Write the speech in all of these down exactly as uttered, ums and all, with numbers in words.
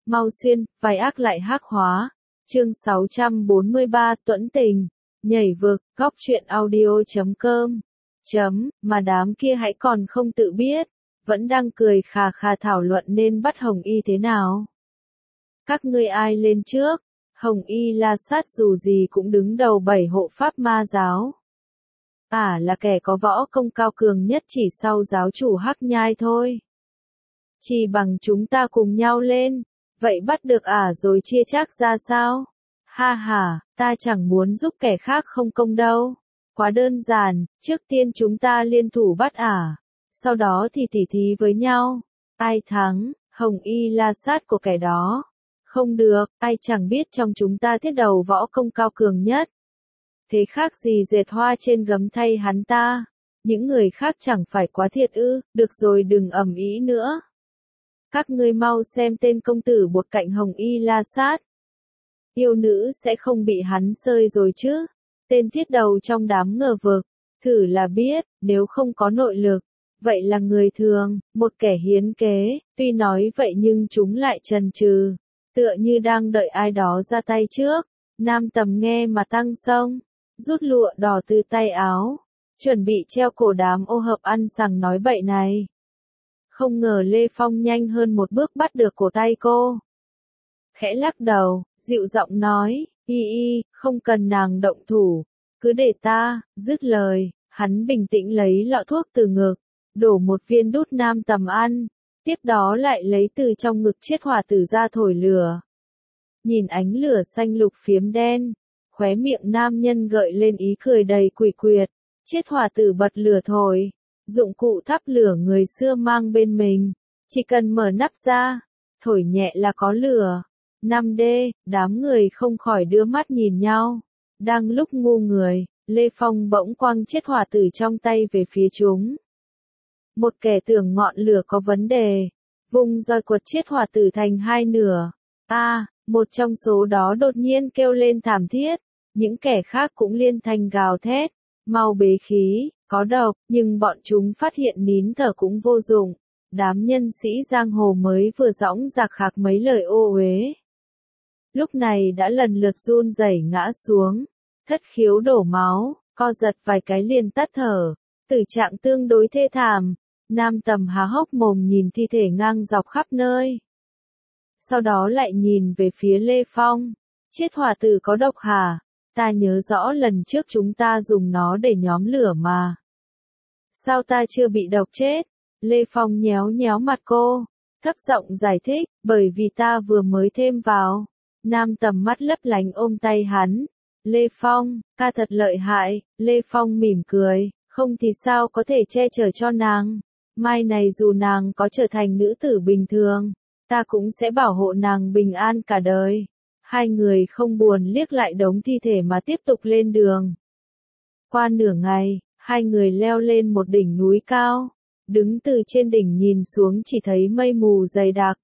Mau xuyên, vai ác lại hắc hóa. Chương sáu trăm bốn mươi ba Tuẫn tình, nhảy vực, góc truyện audio chấm com. Chấm, mà đám kia hãy còn không tự biết, vẫn đang cười khà khà thảo luận nên bắt Hồng Y thế nào. Các ngươi ai lên trước? Hồng Y La Sát dù gì cũng đứng đầu bảy hộ pháp ma giáo. Ả à, là kẻ có võ công cao cường nhất chỉ sau giáo chủ Hắc Nhai thôi. Chỉ bằng chúng ta cùng nhau lên, vậy bắt được Ả à rồi chia chác ra sao? Ha ha, ta chẳng muốn giúp kẻ khác không công đâu. Quá đơn giản, trước tiên chúng ta liên thủ bắt Ả, à, sau đó thì tỉ thí với nhau. Ai thắng, Hồng Y La Sát của kẻ đó. Không được, ai chẳng biết trong chúng ta thiết đầu võ công cao cường nhất. Thế khác gì dệt hoa trên gấm thay hắn ta. Những người khác chẳng phải quá thiệt ư, được rồi đừng ầm ĩ nữa. Các ngươi mau xem tên công tử bột cạnh Hồng Y La Sát. Yêu nữ sẽ không bị hắn sơi rồi chứ. Tên thiết đầu trong đám ngờ vực, thử là biết, nếu không có nội lực, vậy là người thường, một kẻ hiến kế, tuy nói vậy nhưng chúng lại chần chừ, tựa như đang đợi ai đó ra tay trước. Nam Tầm nghe mà tăng sông, rút lụa đỏ từ tay áo, chuẩn bị treo cổ đám ô hợp ăn sằng nói bậy này. Không ngờ Lê Phong nhanh hơn một bước bắt được cổ tay cô. Khẽ lắc đầu, dịu giọng nói, y y, không cần nàng động thủ, cứ để ta. Dứt lời, hắn bình tĩnh lấy lọ thuốc từ ngực, đổ một viên đút Nam Tầm ăn, tiếp đó lại lấy từ trong ngực chiết hỏa tử ra thổi lửa. Nhìn ánh lửa xanh lục phiếm đen, khóe miệng nam nhân gợi lên ý cười đầy quỷ quyệt, chiết hỏa tử bật lửa thổi, dụng cụ thắp lửa người xưa mang bên mình, chỉ cần mở nắp ra, thổi nhẹ là có lửa. năm D, đám người không khỏi đưa mắt nhìn nhau. Đang lúc ngu người, Lê Phong bỗng quăng chiết hỏa tử trong tay về phía chúng. Một kẻ tưởng ngọn lửa có vấn đề, vung roi quật chiết hỏa tử thành hai nửa. A, à, một trong số đó đột nhiên kêu lên thảm thiết, những kẻ khác cũng liên thanh gào thét, mau bế khí, có độc, nhưng bọn chúng phát hiện nín thở cũng vô dụng. Đám nhân sĩ giang hồ mới vừa dõng dạc khạc mấy lời ô uế, lúc này đã lần lượt run rẩy ngã xuống, thất khiếu đổ máu, co giật vài cái liền tắt thở, tử trạng tương đối thê thảm. Nam Tầm há hốc mồm nhìn thi thể ngang dọc khắp nơi. Sau đó lại nhìn về phía Lê Phong, chiết hỏa tử có độc hả? Ta nhớ rõ lần trước chúng ta dùng nó để nhóm lửa mà. Sao ta chưa bị độc chết? Lê Phong nhéo nhéo mặt cô, thấp giọng giải thích, bởi vì ta vừa mới thêm vào. Nam Tầm mắt lấp lánh ôm tay hắn. Lê Phong, ca thật lợi hại. Lê Phong mỉm cười, không thì sao có thể che chở cho nàng. Mai này dù nàng có trở thành nữ tử bình thường, ta cũng sẽ bảo hộ nàng bình an cả đời. Hai người không buồn liếc lại đống thi thể mà tiếp tục lên đường. Qua nửa ngày, hai người leo lên một đỉnh núi cao. Đứng từ trên đỉnh nhìn xuống chỉ thấy mây mù dày đặc.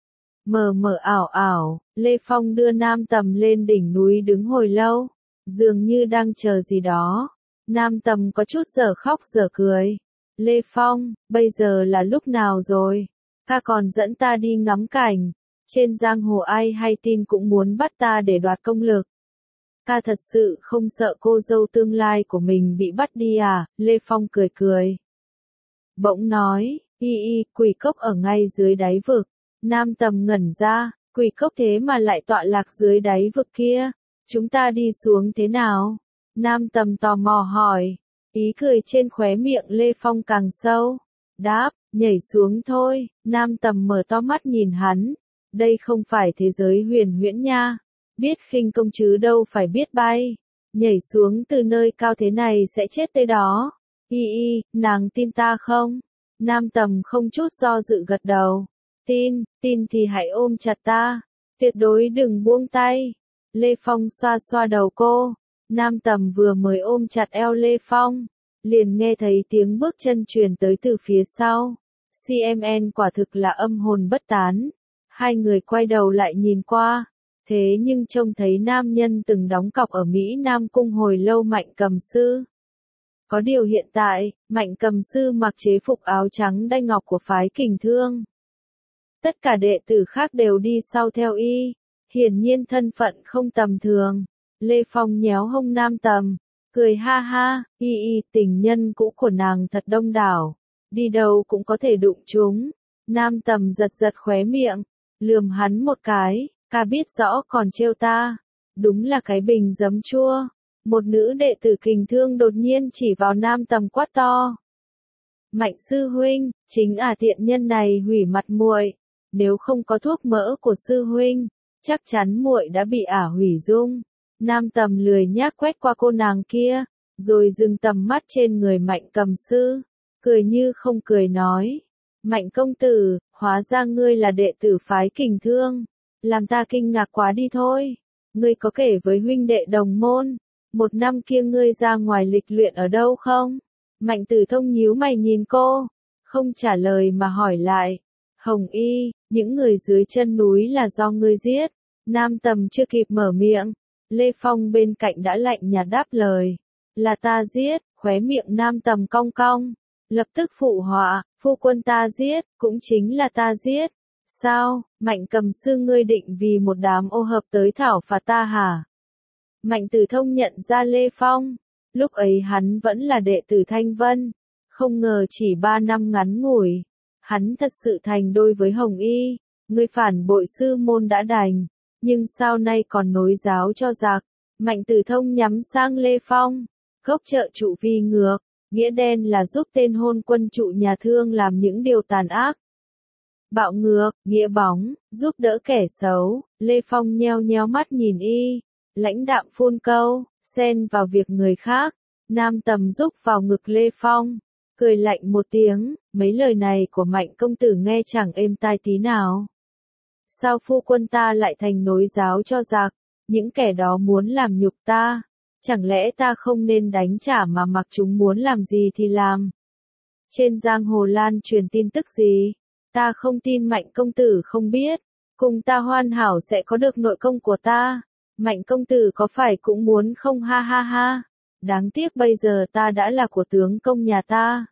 Mờ mờ ảo ảo, Lê Phong đưa Nam Tầm lên đỉnh núi đứng hồi lâu, dường như đang chờ gì đó. Nam Tầm có chút dở khóc dở cười. Lê Phong, bây giờ là lúc nào rồi? Ta còn dẫn ta đi ngắm cảnh. Trên giang hồ ai hay tin cũng muốn bắt ta để đoạt công lực. Ta thật sự không sợ cô dâu tương lai của mình bị bắt đi à? Lê Phong cười cười. Bỗng nói, y y, quỷ cốc ở ngay dưới đáy vực. Nam Tầm ngẩn ra, quỷ cốc thế mà lại tọa lạc dưới đáy vực kia. Chúng ta đi xuống thế nào? Nam Tầm tò mò hỏi. Ý cười trên khóe miệng Lê Phong càng sâu. Đáp, nhảy xuống thôi. Nam Tầm mở to mắt nhìn hắn. Đây không phải thế giới huyền huyễn nha. Biết khinh công chứ đâu phải biết bay. Nhảy xuống từ nơi cao thế này sẽ chết tới đó. Y y, nàng tin ta không? Nam Tầm không chút do dự gật đầu. Tin, tin thì hãy ôm chặt ta. Tuyệt đối đừng buông tay. Lê Phong xoa xoa đầu cô. Nam Tầm vừa mới ôm chặt eo Lê Phong, liền nghe thấy tiếng bước chân truyền tới từ phía sau. xê em en quả thực là âm hồn bất tán. Hai người quay đầu lại nhìn qua. Thế nhưng trông thấy nam nhân từng đóng cọc ở Mỹ Nam Cung hồi lâu Mạnh Cầm Sư. Có điều hiện tại, Mạnh Cầm Sư mặc chế phục áo trắng đai ngọc của phái Kình Thương. Tất cả đệ tử khác đều đi sau theo y, hiển nhiên thân phận không tầm thường. Lê Phong nhéo hông Nam Tầm, cười ha ha, y y tình nhân cũ của nàng thật đông đảo, đi đâu cũng có thể đụng chúng. Nam Tầm giật giật khóe miệng, lườm hắn một cái, ca biết rõ còn trêu ta, đúng là cái bình giấm chua. Một nữ đệ tử Kình Thương đột nhiên chỉ vào Nam Tầm quát to. Mạnh sư huynh, chính à tiện nhân này hủy mặt muội, nếu không có thuốc mỡ của sư huynh, chắc chắn muội đã bị ả hủy dung. Nam Tầm lười nhác quét qua cô nàng kia, rồi dừng tầm mắt trên người Mạnh Cầm sư, cười như không cười nói. Mạnh công tử, hóa ra ngươi là đệ tử phái Kình Thương, làm ta kinh ngạc quá đi thôi. Ngươi có kể với huynh đệ đồng môn, một năm kia ngươi ra ngoài lịch luyện ở đâu không? Mạnh Tử Thông nhíu mày nhìn cô, không trả lời mà hỏi lại. Hồng Y, những người dưới chân núi là do ngươi giết. Nam Tầm chưa kịp mở miệng, Lê Phong bên cạnh đã lạnh nhạt đáp lời. Là ta giết, khóe miệng Nam Tầm cong cong, lập tức phụ họa, phu quân ta giết, cũng chính là ta giết. Sao, Mạnh Cầm sư ngươi định vì một đám ô hợp tới thảo phạt ta hả? Mạnh Tử Thông nhận ra Lê Phong, lúc ấy hắn vẫn là đệ tử Thanh Vân, không ngờ chỉ ba năm ngắn ngủi, hắn thật sự thành đôi với Hồng Y, ngươi phản bội sư môn đã đành, nhưng sao nay còn nối giáo cho giặc. Mạnh Tử Thông nhắm sang Lê Phong, gốc trợ trụ vi ngược, nghĩa đen là giúp tên hôn quân trụ nhà Thương làm những điều tàn ác. Bạo ngược, nghĩa bóng, giúp đỡ kẻ xấu. Lê Phong nheo nheo mắt nhìn y, lãnh đạm phun câu, xen vào việc người khác. Nam Tầm rúc vào ngực Lê Phong, cười lạnh một tiếng, mấy lời này của Mạnh công tử nghe chẳng êm tai tí nào. Sao phu quân ta lại thành nối giáo cho giặc, những kẻ đó muốn làm nhục ta, chẳng lẽ ta không nên đánh trả mà mặc chúng muốn làm gì thì làm? Trên giang hồ lan truyền tin tức gì? Ta không tin Mạnh công tử không biết, cùng ta hoàn hảo sẽ có được nội công của ta. Mạnh công tử có phải cũng muốn không ha ha ha? Đáng tiếc bây giờ ta đã là của tướng công nhà ta.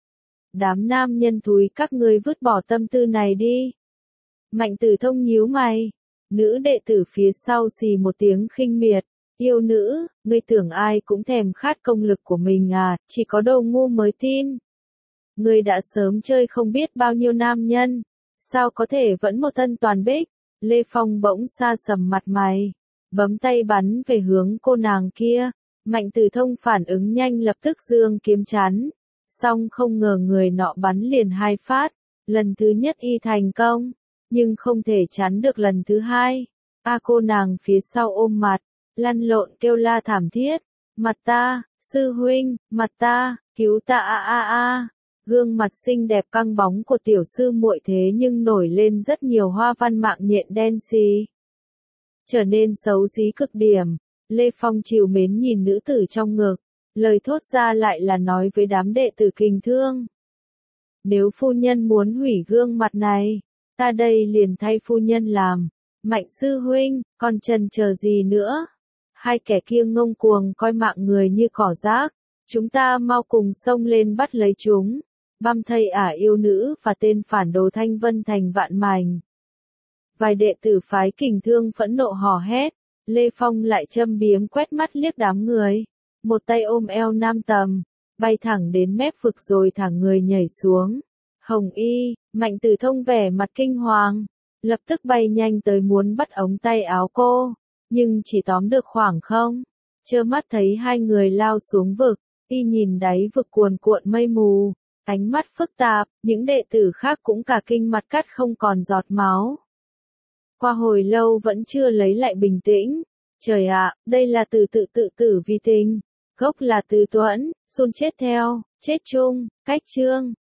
Đám nam nhân thúi các ngươi vứt bỏ tâm tư này đi. Mạnh Tử Thông nhíu mày, nữ đệ tử phía sau xì một tiếng khinh miệt, yêu nữ, ngươi tưởng ai cũng thèm khát công lực của mình à, chỉ có đồ ngu mới tin. Ngươi đã sớm chơi không biết bao nhiêu nam nhân, sao có thể vẫn một thân toàn bích? Lê Phong bỗng xa sầm mặt mày, bấm tay bắn về hướng cô nàng kia. Mạnh Tử Thông phản ứng nhanh lập tức giương kiếm chắn, song không ngờ người nọ bắn liền hai phát, lần thứ nhất y thành công, nhưng không thể chắn được lần thứ hai. A cô nàng phía sau ôm mặt, lăn lộn kêu la thảm thiết, mặt ta, sư huynh, mặt ta, cứu ta a a a. Gương mặt xinh đẹp căng bóng của tiểu sư muội thế nhưng nổi lên rất nhiều hoa văn mạng nhện đen xì, trở nên xấu xí cực điểm. Lê Phong trìu mến nhìn nữ tử trong ngực, lời thốt ra lại là nói với đám đệ tử Kình Thương. Nếu phu nhân muốn hủy gương mặt này, ta đây liền thay phu nhân làm. Mạnh sư huynh, còn chần chờ gì nữa? Hai kẻ kia ngông cuồng coi mạng người như cỏ rác, chúng ta mau cùng xông lên bắt lấy chúng, băm thây ả yêu nữ và tên phản đồ Thanh Vân thành vạn mảnh. Vài đệ tử phái Kình Thương phẫn nộ hò hét. Lê Phong lại châm biếm quét mắt liếc đám người, một tay ôm eo Nam Tầm, bay thẳng đến mép vực rồi thả người nhảy xuống. Hồng Y, Mạnh Tử Thông vẻ mặt kinh hoàng, lập tức bay nhanh tới muốn bắt ống tay áo cô, nhưng chỉ tóm được khoảng không, trơ mắt thấy hai người lao xuống vực, y nhìn đáy vực cuồn cuộn mây mù, ánh mắt phức tạp, những đệ tử khác cũng cả kinh mặt cắt không còn giọt máu. Qua hồi lâu vẫn chưa lấy lại bình tĩnh. Trời ạ, đây là từ tự tự tử vì tình, gốc là từ Tuẫn, xôn chết theo, chết chung, cách chương.